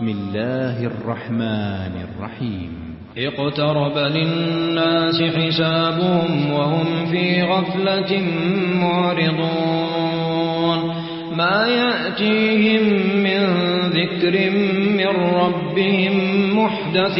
بسم الله الرحمن الرحيم اقترب للناس حسابهم وهم في غفلة معرضون ما يأتيهم من ذكر من ربهم محدث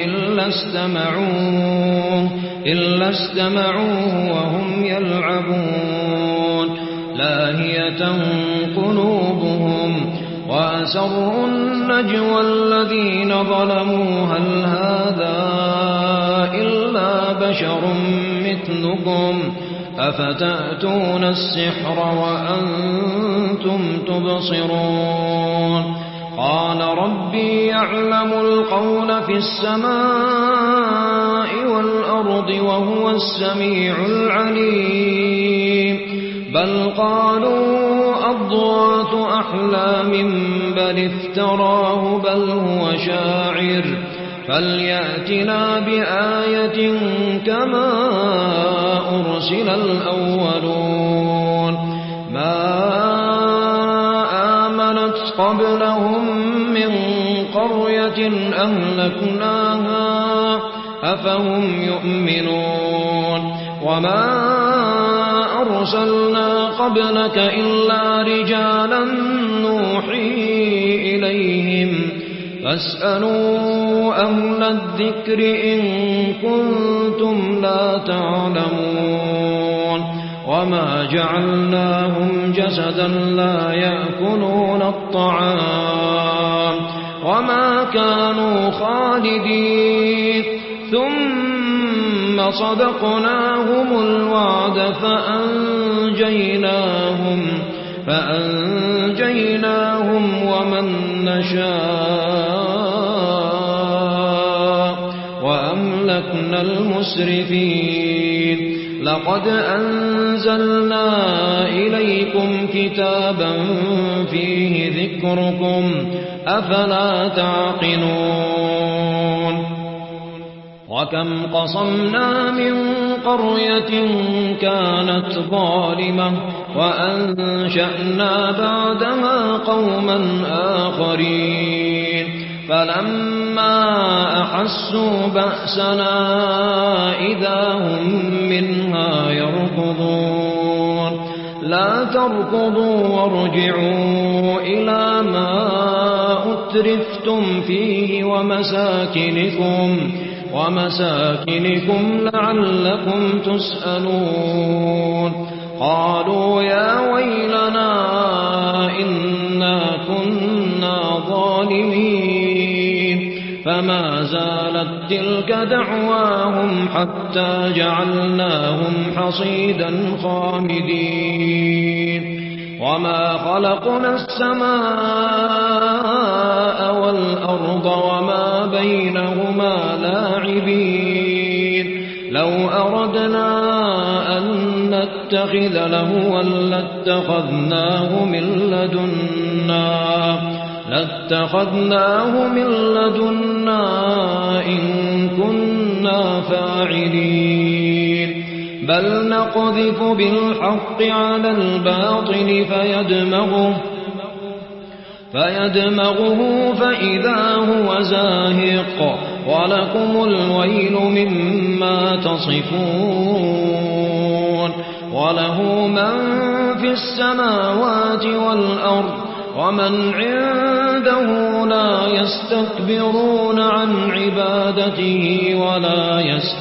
إلا استمعوه وهم يلعبون لاهية قلوبهم وأسروا النجوى الذين ظلموا هل هذا إلا بشر مثلكم أفتأتون السحر وأنتم تبصرون قال ربي يعلم القول في السماء والأرض وهو السميع العليم بل قالوا أضغاث أحلام بل افتراه بل هو شاعر فليأتنا بآية كما أرسل الأولون ما آمنت قبلهم من قرية أهلكناها أفهم يؤمنون وما أرسلنا قبلك إلا رجالا نوحي إليهم فاسألوا أهل الذكر إن كنتم لا تعلمون وما جعلناهم جسدا لا يأكلون الطعام وما كانوا خالدين ثم صدقناهم الوعد فأنجيناهم ومن نشاء وأملكنا المسرفين لقد أنزلنا إليكم كتابا فيه ذكركم أفلا تعقلون وكم قصمنا من قرية كانت ظالمة وأنشأنا بعدها قوما آخرين فلما أحسوا بأسنا إذا هم منها يركضون لا تركضوا وارجعوا إلى ما أترفتم فيه ومساكنكم لعلكم تسألون قالوا يا ويلنا إنا كنا ظالمين فما زالت تلك دعواهم حتى جعلناهم حصيدا خامدين وما خلقنا السماء والأرض وما بينهما لاعبين لو أردنا أن نتخذ لهوا لاتخذناه من لدنا إن كنا فاعلين بل نقذف بالحق على الباطل فيدمغه فإذا هو زاهق ولكم الويل مما تصفون وله من في السماوات والأرض ومن عنده لا يستكبرون عن عبادته ولا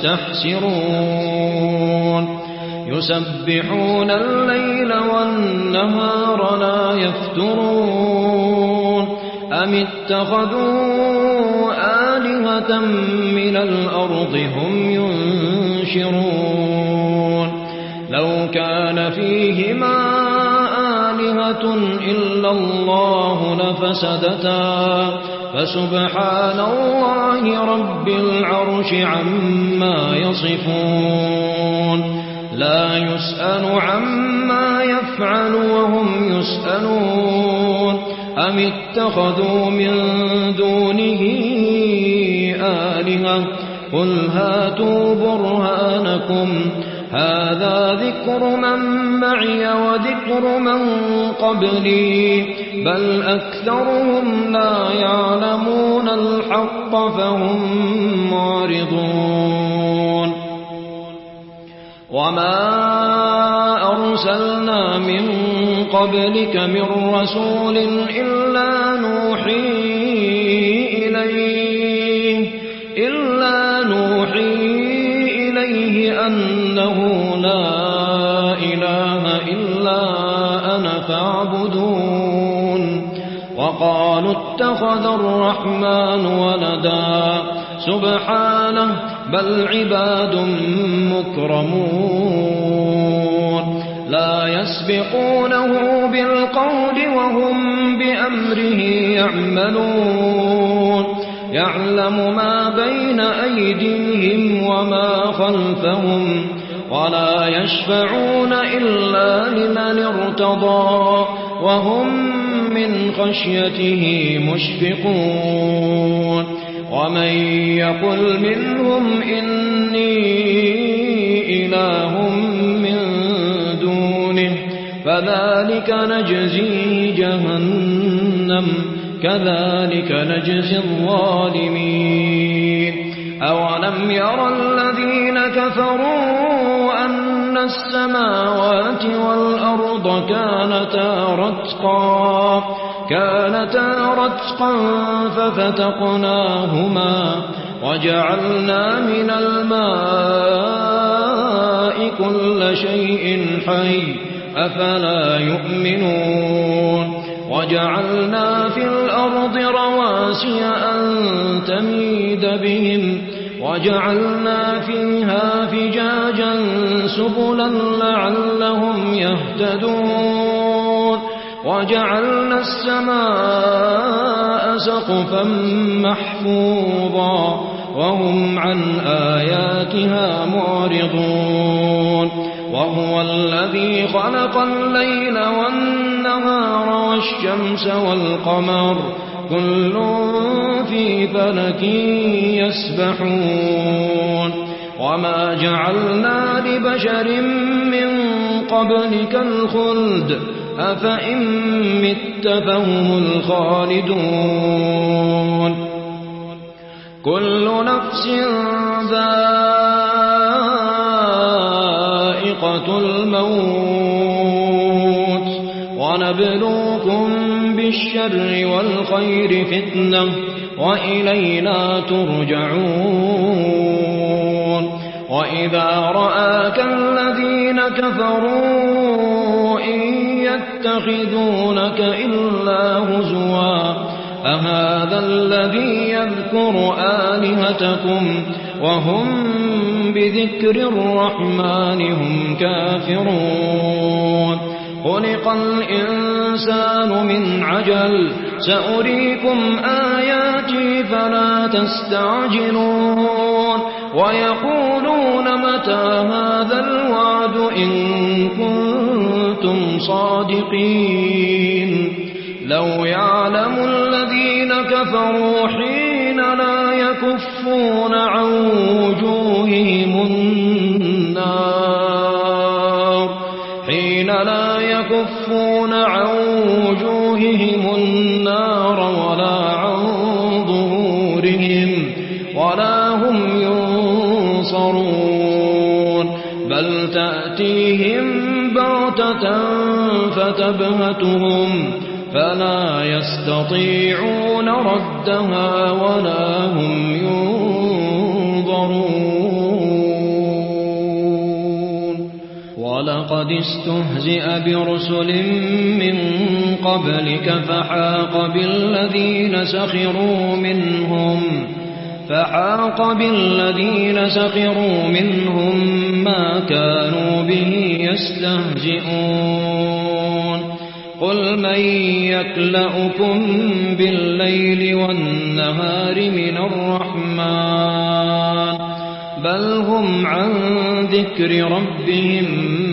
يستحسرون يسبحون الليل والنهار لا يفترون أم اتخذوا آلهة من الأرض هم ينشرون لو كان فيهما آلهة إلا الله لفسدتا فسبحان الله رب العرش عما يصفون لا يسأل عما يفعل وهم يسألون أم اتخذوا من دونه آلهة قل هاتوا برهانكم هذا ذكر من معي وذكر من قبلي بل أكثرهم لا يعلمون الحق فهم معرضون وما أرسلنا من قبلك من رسول إلا نوحي إليه أنه لا إله إلا أنا فاعبدون وقالوا اتخذ الرحمن ولدا سبحانه بل عباد مكرمون لا يسبقونه بالقول وهم بأمره يعملون يعلم ما بين أيديهم وما خلفهم ولا يشفعون إلا لمن ارتضى وهم من خشيته مشفقون ومن يقل منهم إني إله من دونه فذلك نجزيه جهنم كذلك نجزي الظالمين أولم يرى الذين كفروا أن السماوات والأرض كانتا رتقا ففتقناهما وجعلنا من الماء كل شيء حي أفلا يؤمنون وجعلنا في الأرض رواسي أن تميد بهم وجعلنا فيها فجاجا سبلا لعلهم يهتدون وجعلنا السماء سقفا محفوظا وهم عن آياتها معرضون وهو الذي خلق الليل والنهار والشمس والقمر كل في فلك يسبحون وما جعلنا لبشر من قبلك الخلد أفإن مت فهم الخالدون كل نفس ذائقة الموت ونبلوكم بالشر والخير فتنة وإلينا ترجعون وإذا رآك الذين كفروا إن يتخذونك إلا هزوا أهذا الذي يذكر آلهتكم وهم بذكر الرحمن هم كافرون خلق الإنسان من عجل سأريكم آياتي فلا تستعجلون ويقولون متى هذا الوعد إن كنتم صادقين لو يعلم الذين كفروا حين لا يكفون عن وجوههم النار ولا عن ظهورهم ولا هم ينصرون بل تأتيهم بغتة فتبهتهم فلا يستطيعون ردها ولا هم ينظرون ولقد استهزئ برسل من قبلك فحاق بالذين سخروا منهم ما كانوا به يستهزئون قل من يكلؤكم بالليل والنهار من الرحمن بل هم عن ذكر ربهم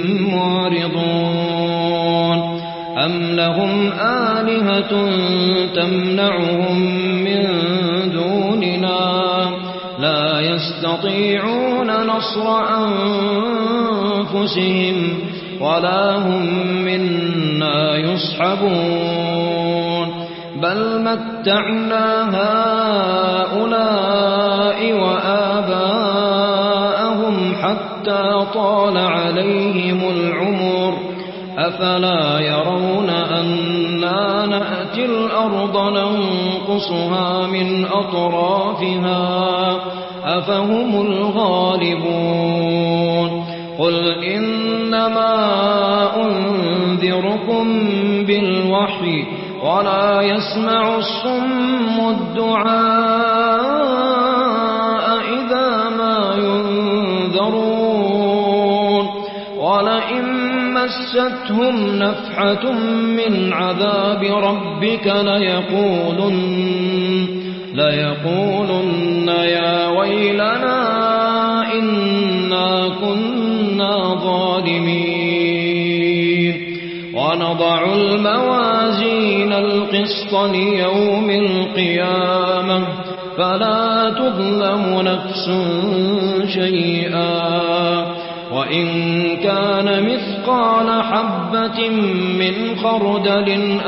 معرضون أم لهم آلهة تمنعهم من دوننا لا يستطيعون نصر أنفسهم ولا هم منا يصحبون بل متعنا هؤلاء وآباءهم حتى طال عليهم العمر أفلا يرون أنا نأتي الأرض ننقصها من أطرافها أفهم الغالبون قل إنما أنذركم بالوحي ولا يسمع الصم الدعاء إذا ما ينذرون ولئن مستهم نفحة من عذاب ربك ليقولن يا ويلنا إنا كنا ظالمين ونضع الموازين القسط ليوم القيامة فلا تظلم نفس شيئا وإن كان مثقال حبة من خردل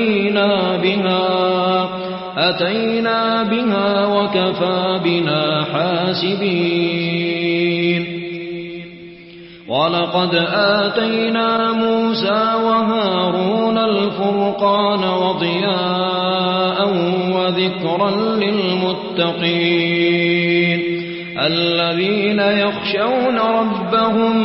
أتينا بها وكفى بنا حاسبين ولقد آتينا موسى وهارون الفرقان وضياء وذكرا للمتقين الذين يخشون ربهم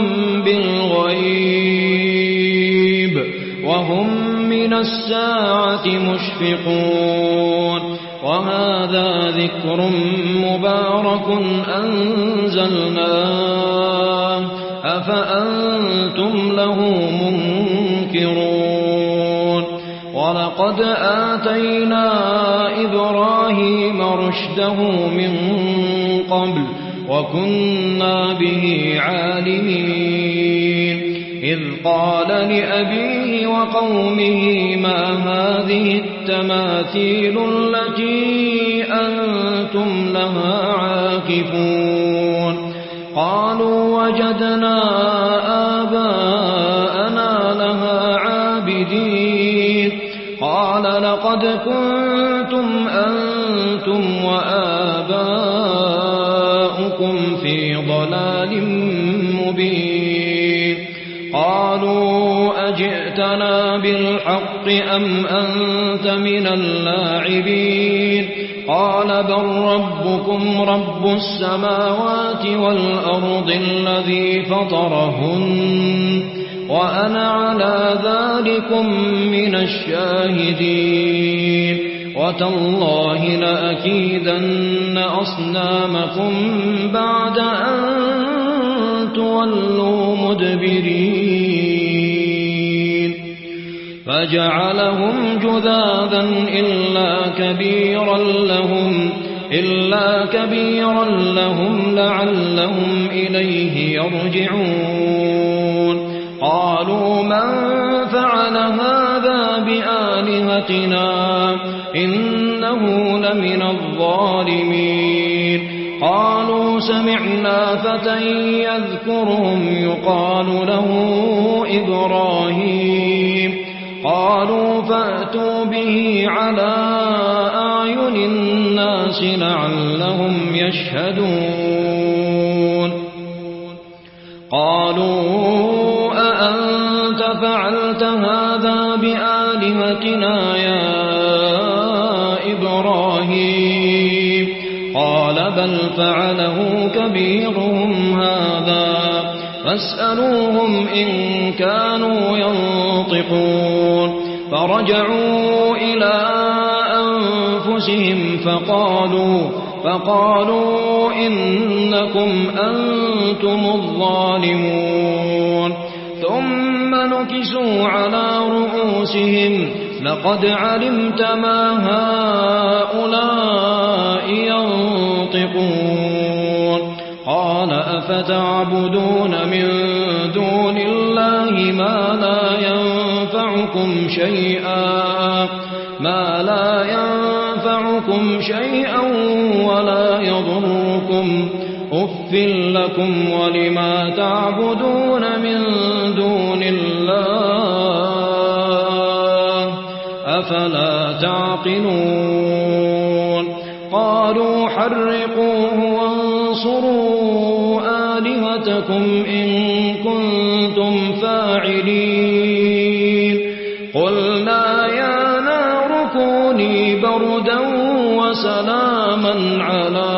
بالغيب وهم من الساعة مشفقون وهذا ذكر مبارك أنزلناه أفأنتم له منكرون ولقد آتينا إبراهيم رشده من قبل وكنا به عالمين إذ قال لأبيه وقومه ما هذه التماثيل التي أنتم لها عاكفون قالوا وجدنا آباءنا لها عابدين قال لقد كنتم أنتم وآباؤكم في ضلال مبين قالوا أجئتنا بالحق أم أنت من اللاعبين قال بل ربكم رب السماوات والأرض الذي فطرهن وأنا على ذلكم من الشاهدين وتالله لأكيدن أصنامكم بعد أن تولوا مدبرين فجعلهم جذاذا إلا كبيرا لهم لعلهم إليه يرجعون قالوا من فعل هذا بآلهتنا إنه لمن الظالمين قالوا سمعنا فتى يذكرهم يقال له إبراهيم قالوا فأتوا به على أعين الناس لعلهم يشهدون قالوا أأنت فعلت هذا بآلهتنا يا إبراهيم قال بل فعله كبيرهم هذا فاسألوهم إن كانوا ينطقون فرجعوا إلى أنفسهم فقالوا إنكم أنتم الظالمون ثم نكسوا على رؤوسهم لقد علمت ما هؤلاء ينطقون قال أفتعبدون من دون الله ما لا ينفعكم شيئا ولا يضركم أف لكم ولما تعبدون من دون الله أفلا تعقلون قالوا حرقوه وانصروا آلهتكم إن كنتم فاعلين قلنا يا نار كوني بردا وسلاما على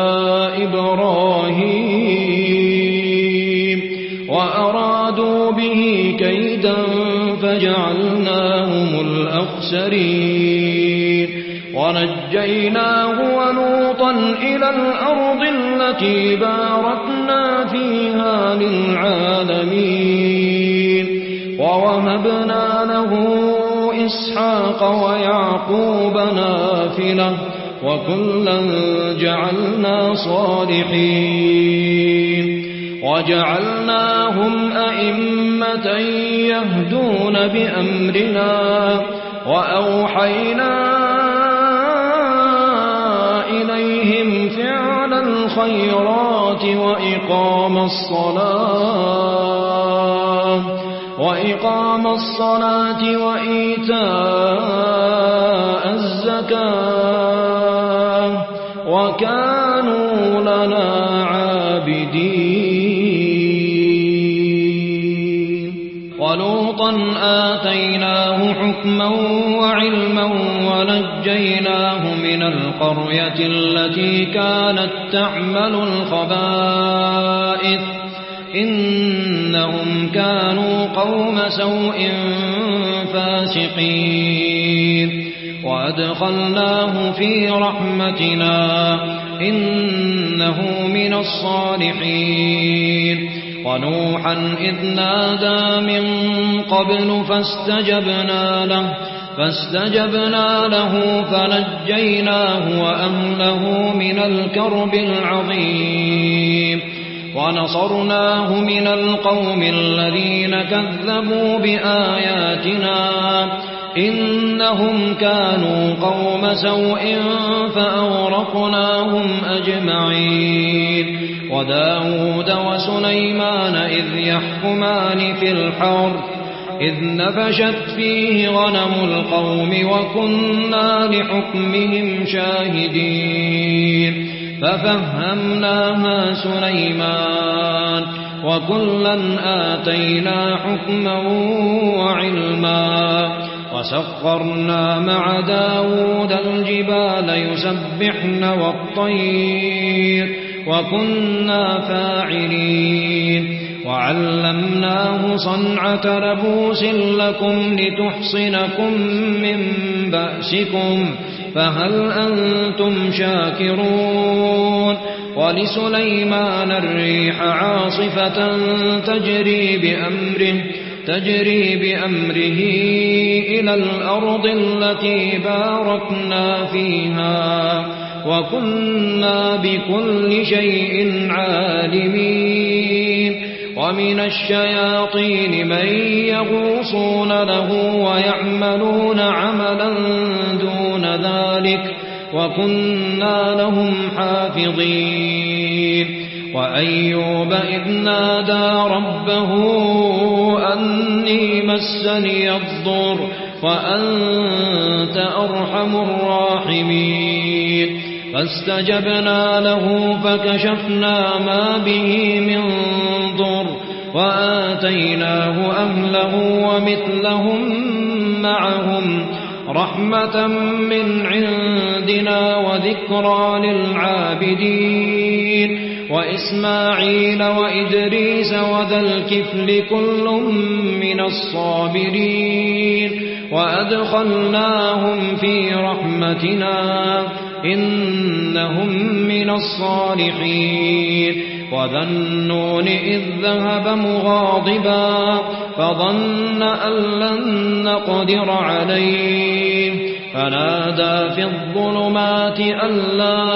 إبراهيم وأرادوا به كيدا فجعلناهم الأخسرين ونجيناه ولوطا إلى الأرض التي باركنا فيها للعالمين ووهبنا له إسحاق ويعقوب نافلة وكلا جعلنا صالحين وجعلناهم أئمة يهدون بأمرنا وأوحينا إليهم فعل الخيرات وإقام الصلاة وإيتاء الزكاة وكانوا لنا عابدين ولوطا آتيناه حكما وعلما ونجيناه من القرية التي كانت تعمل الخبائث إنهم كانوا قوم سوء فاسقين وأدخلناه في رحمتنا إنه من الصالحين ونوحا إذ نادى من قبل فاستجبنا له فنجيناه وأهله من الكرب العظيم ونصرناه من القوم الذين كذبوا بآياتنا إنهم كانوا قوم سوء فأغرقناهم أجمعين وداود وسليمان إذ يحكمان في الحرث إذ نفشت فيه غنم القوم وكنا لحكمهم شاهدين ففهمناها سليمان وكلا آتينا حكما وعلما وسخرنا مع داود الجبال يسبحن والطير وكنا فاعلين وعلمناه صنعة لبوس لكم لتحصنكم من بأسكم فهل أنتم شاكرون ولسليمان الريح عاصفة تجري بأمره إلى الأرض التي باركنا فيها وكنا بكل شيء عالمين ومن الشياطين من يغوصون له ويعملون عملا دون ذلك وكنا لهم حافظين وأيوب إذ نادى ربه أني مسني الضر وأنت أرحم الراحمين فاستجبنا له فكشفنا ما به من ضر وآتيناه أهله ومثلهم معهم رحمة من عندنا وذكرى للعابدين وإسماعيل وإدريس وذا الكفل كل من الصابرين وأدخلناهم في رحمتنا إنهم من الصالحين وذا النون إذ ذهب مغاضبا فظن أن لن نقدر عليه فنادى في الظلمات أن لا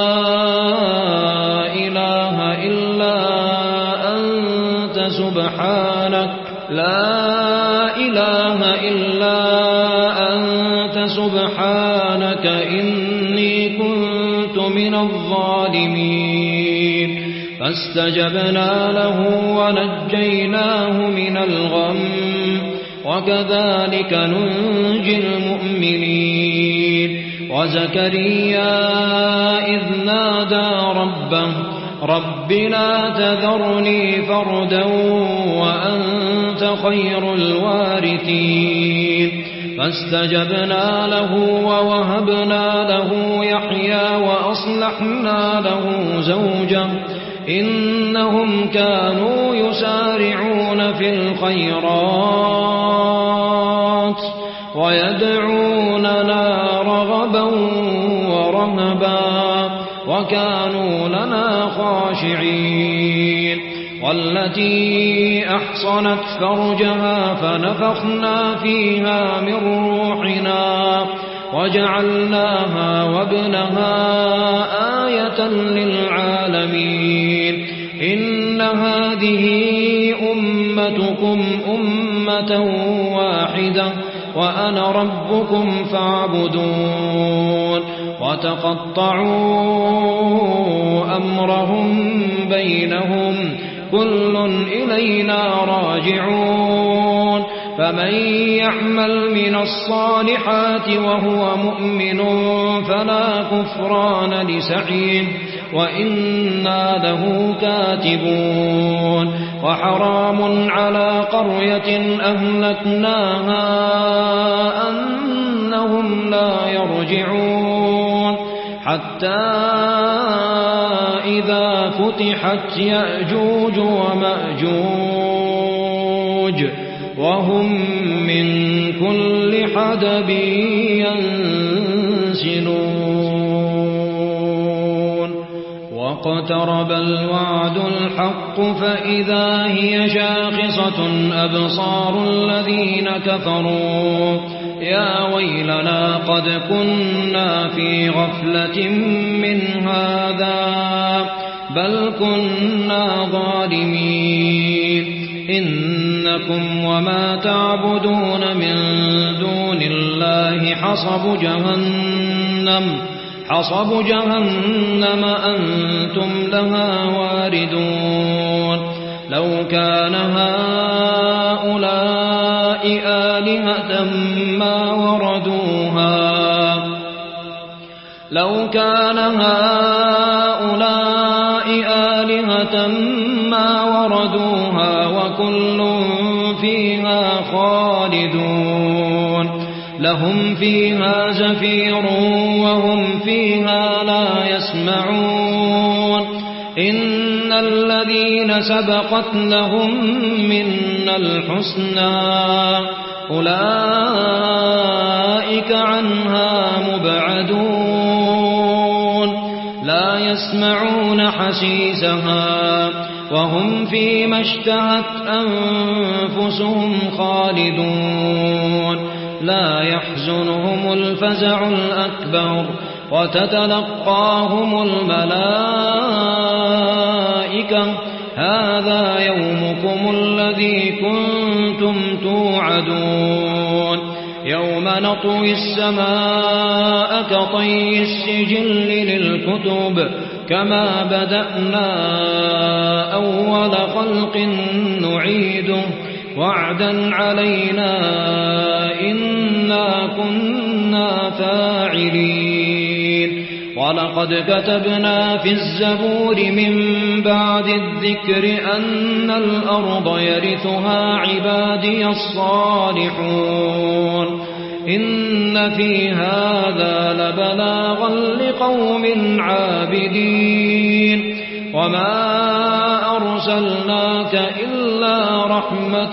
إله إلا أنت سبحانك إني كنت من الظالمين فاستجبنا له ونجيناه من الغم وكذلك ننجي المؤمنين وزكريا إذ نادى ربه رب لا تذرني فردا وأنت خير الوارثين فاستجبنا له ووهبنا له يحيى وأصلحنا له زوجه إنهم كانوا يسارعون في الخيرات ويدعوننا رغبا ورهبا وكانوا لنا خاشعين والتي أحصنت فرجها فنفخنا فيها من روحنا وجعلناها وابنها آية للعالمين إن هذه أمتكم أمة واحدة وأنا ربكم فاعبدون وتقطعوا أمرهم بينهم كل إلينا راجعون فمن يعمل من الصالحات وهو مؤمن فلا كفران لسعيه وإنا له كاتبون وحرام على قرية أهلكناها أنهم لا يرجعون حتى إذا فتحت يأجوج ومأجوج وهم من كل حدب ينسلون واقترب الوعد الحق فإذا هي شاخصة أبصار الذين كفروا يا ويلنا قد كنا في غفلة من هذا بل كنا ظالمين إنكم وما تعبدون من دون الله حصب جهنم أنتم لها واردون لو كان هؤلاء آلهة ما وردوها وكل فيها خالدون لهم فيها زفير وهم فيها لا يسمعون إن الذين سبقت لهم منا الحسنى أولئك عنها مبعدون لا يسمعون حسيسها وهم فيما اشتهت أنفسهم خالدون لا يحزنهم الفزع الأكبر وتتلقاهم الملائكة هذا يومكم الذي كنتم توعدون يوم نطوي السماء كطي السجل للكتب كما بدأنا أول خلق نعيده وعدا علينا إنا كنا فاعلين ولقد كتبنا في الزبور من بعد الذكر أن الأرض يرثها عبادي الصالحون إن في هذا لبلاغا لقوم عابدين وما أرسلناك إلا رحمة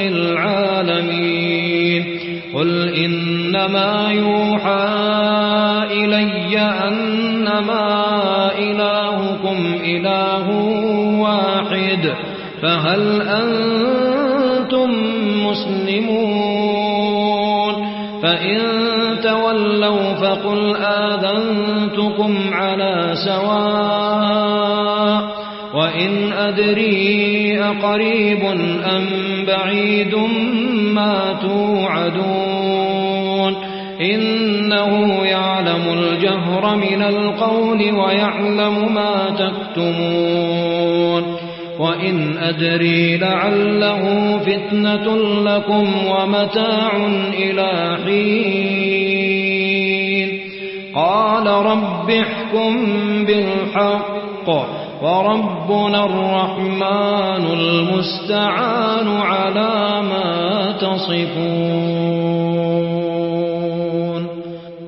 للعالمين قل إنما يوحى إلي أنما إلهكم إله واحد فهل أنتم مسلمون فإن تولوا فقل آذنتكم على سواء وإن أدري أقريب أم بعيد ما توعدون إنه يعلم الجهر من القول ويعلم ما تكتمون وإن أدري لعله فتنة لكم ومتاع إلى حين قال رب احكم بالحق وربنا الرحمن المستعان على ما تصفون